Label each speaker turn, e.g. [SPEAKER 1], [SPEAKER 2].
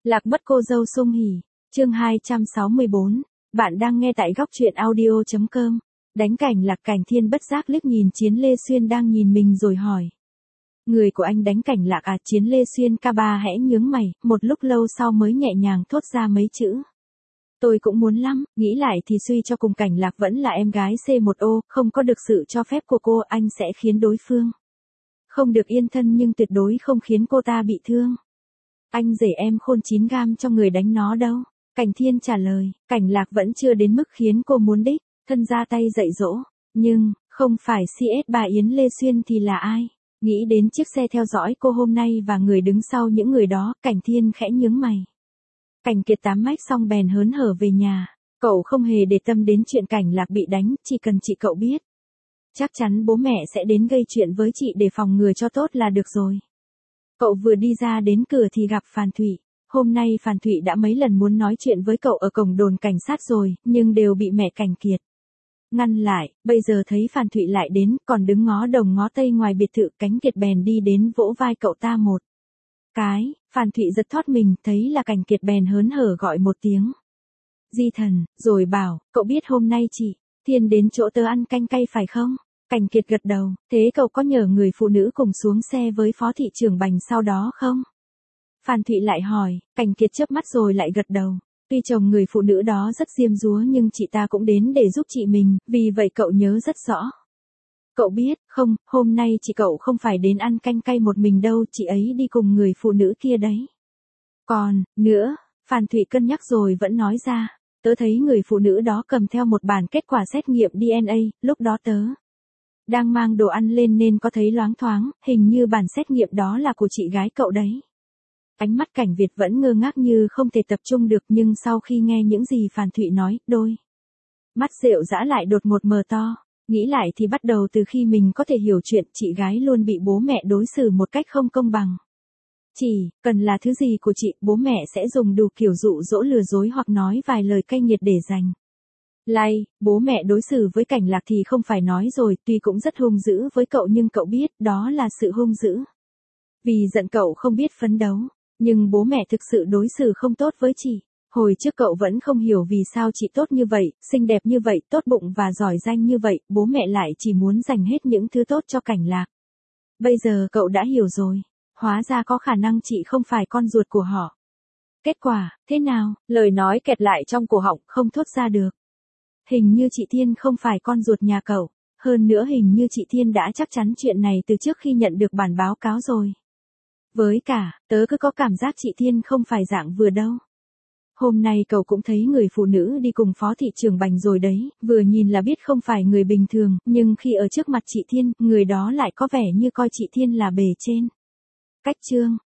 [SPEAKER 1] Lạc mất cô dâu Sung Hỉ, chương 264, bạn đang nghe tại góc truyện audio.com. Đánh cảnh Lạc Cảnh Thiên bất giác liếc nhìn Chiến Lê Xuyên đang nhìn mình rồi hỏi. Người của anh đánh cảnh Lạc à? Chiến Lê Xuyên ca ba hẽ nhướng mày, một lúc lâu sau mới nhẹ nhàng thốt ra mấy chữ. Tôi cũng muốn lắm, nghĩ lại thì suy cho cùng cảnh Lạc vẫn là em gái C1O, không có được sự cho phép của cô anh sẽ khiến đối phương không được yên thân nhưng tuyệt đối không khiến cô ta bị thương. Anh rể em khôn 9 gam cho người đánh nó đâu. Cảnh Thiên trả lời, cảnh Lạc vẫn chưa đến mức khiến cô muốn đích, thân ra tay dạy dỗ. Nhưng, không phải CS bà Yến Lê Xuyên thì là ai? Nghĩ đến chiếc xe theo dõi cô hôm nay và người đứng sau những người đó, Cảnh Thiên khẽ nhướng mày. Cảnh Kiệt tám mách xong bèn hớn hở về nhà. Cậu không hề để tâm đến chuyện cảnh Lạc bị đánh, chỉ cần chị cậu biết. Chắc chắn bố mẹ sẽ đến gây chuyện với chị để phòng ngừa cho tốt là được rồi. Cậu vừa đi ra đến cửa thì gặp Phan Thụy. Hôm nay Phan Thụy đã mấy lần muốn nói chuyện với cậu ở cổng đồn cảnh sát rồi, nhưng đều bị mẹ Cảnh Kiệt ngăn lại. Bây giờ thấy Phan Thụy lại đến, còn đứng ngó đồng ngó tây ngoài biệt thự, Cảnh Kiệt bèn đi đến vỗ vai cậu ta một cái. Phan Thụy giật thót mình, thấy là Cảnh Kiệt bèn hớn hở gọi một tiếng Di Thần, rồi bảo, cậu biết hôm nay chị Thiên đến chỗ tớ ăn canh cay phải không? Cảnh Kiệt gật đầu, thế cậu có nhờ người phụ nữ cùng xuống xe với phó thị trưởng Bành sau đó không? Phan Thụy lại hỏi, Cảnh Kiệt chớp mắt rồi lại gật đầu. Tuy chồng người phụ nữ đó rất diêm dúa nhưng chị ta cũng đến để giúp chị mình, vì vậy cậu nhớ rất rõ. Cậu biết, không, hôm nay chị cậu không phải đến ăn canh cay một mình đâu, chị ấy đi cùng người phụ nữ kia đấy. Còn, nữa, Phan Thụy cân nhắc rồi vẫn nói ra, tớ thấy người phụ nữ đó cầm theo một bản kết quả xét nghiệm DNA, lúc đó tớ đang mang đồ ăn lên nên có thấy loáng thoáng, hình như bản xét nghiệm đó là của chị gái cậu đấy. Ánh mắt Cảnh Việt vẫn ngơ ngác như không thể tập trung được, nhưng sau khi nghe những gì Phan Thụy nói, đôi mắt rệu rã lại đột ngột mờ to. Nghĩ lại thì bắt đầu từ khi mình có thể hiểu chuyện, chị gái luôn bị bố mẹ đối xử một cách không công bằng. Chỉ cần là thứ gì của chị, bố mẹ sẽ dùng đủ kiểu dụ dỗ lừa dối hoặc nói vài lời cay nghiệt để giành bố mẹ đối xử với Cảnh Lạc thì không phải nói rồi, tuy cũng rất hung dữ với cậu nhưng cậu biết đó là sự hung dữ vì giận cậu không biết phấn đấu. Nhưng bố mẹ thực sự đối xử không tốt với chị. Hồi trước cậu vẫn không hiểu vì sao chị tốt như vậy, xinh đẹp như vậy, tốt bụng và giỏi giang như vậy, bố mẹ lại chỉ muốn dành hết những thứ tốt cho Cảnh Lạc. Bây giờ cậu đã hiểu rồi. Hóa ra có khả năng chị không phải con ruột của họ. Kết quả, thế nào? Lời nói kẹt lại trong cổ họng, không thốt ra được. Hình như chị Thiên không phải con ruột nhà cậu. Hơn nữa hình như chị Thiên đã chắc chắn chuyện này từ trước khi nhận được bản báo cáo rồi. Với cả, tớ cứ có cảm giác chị Thiên không phải dạng vừa đâu. Hôm nay cậu cũng thấy người phụ nữ đi cùng phó thị trưởng Bành rồi đấy, vừa nhìn là biết không phải người bình thường, nhưng khi ở trước mặt chị Thiên, người đó lại có vẻ như coi chị Thiên là bề trên. Cách trương,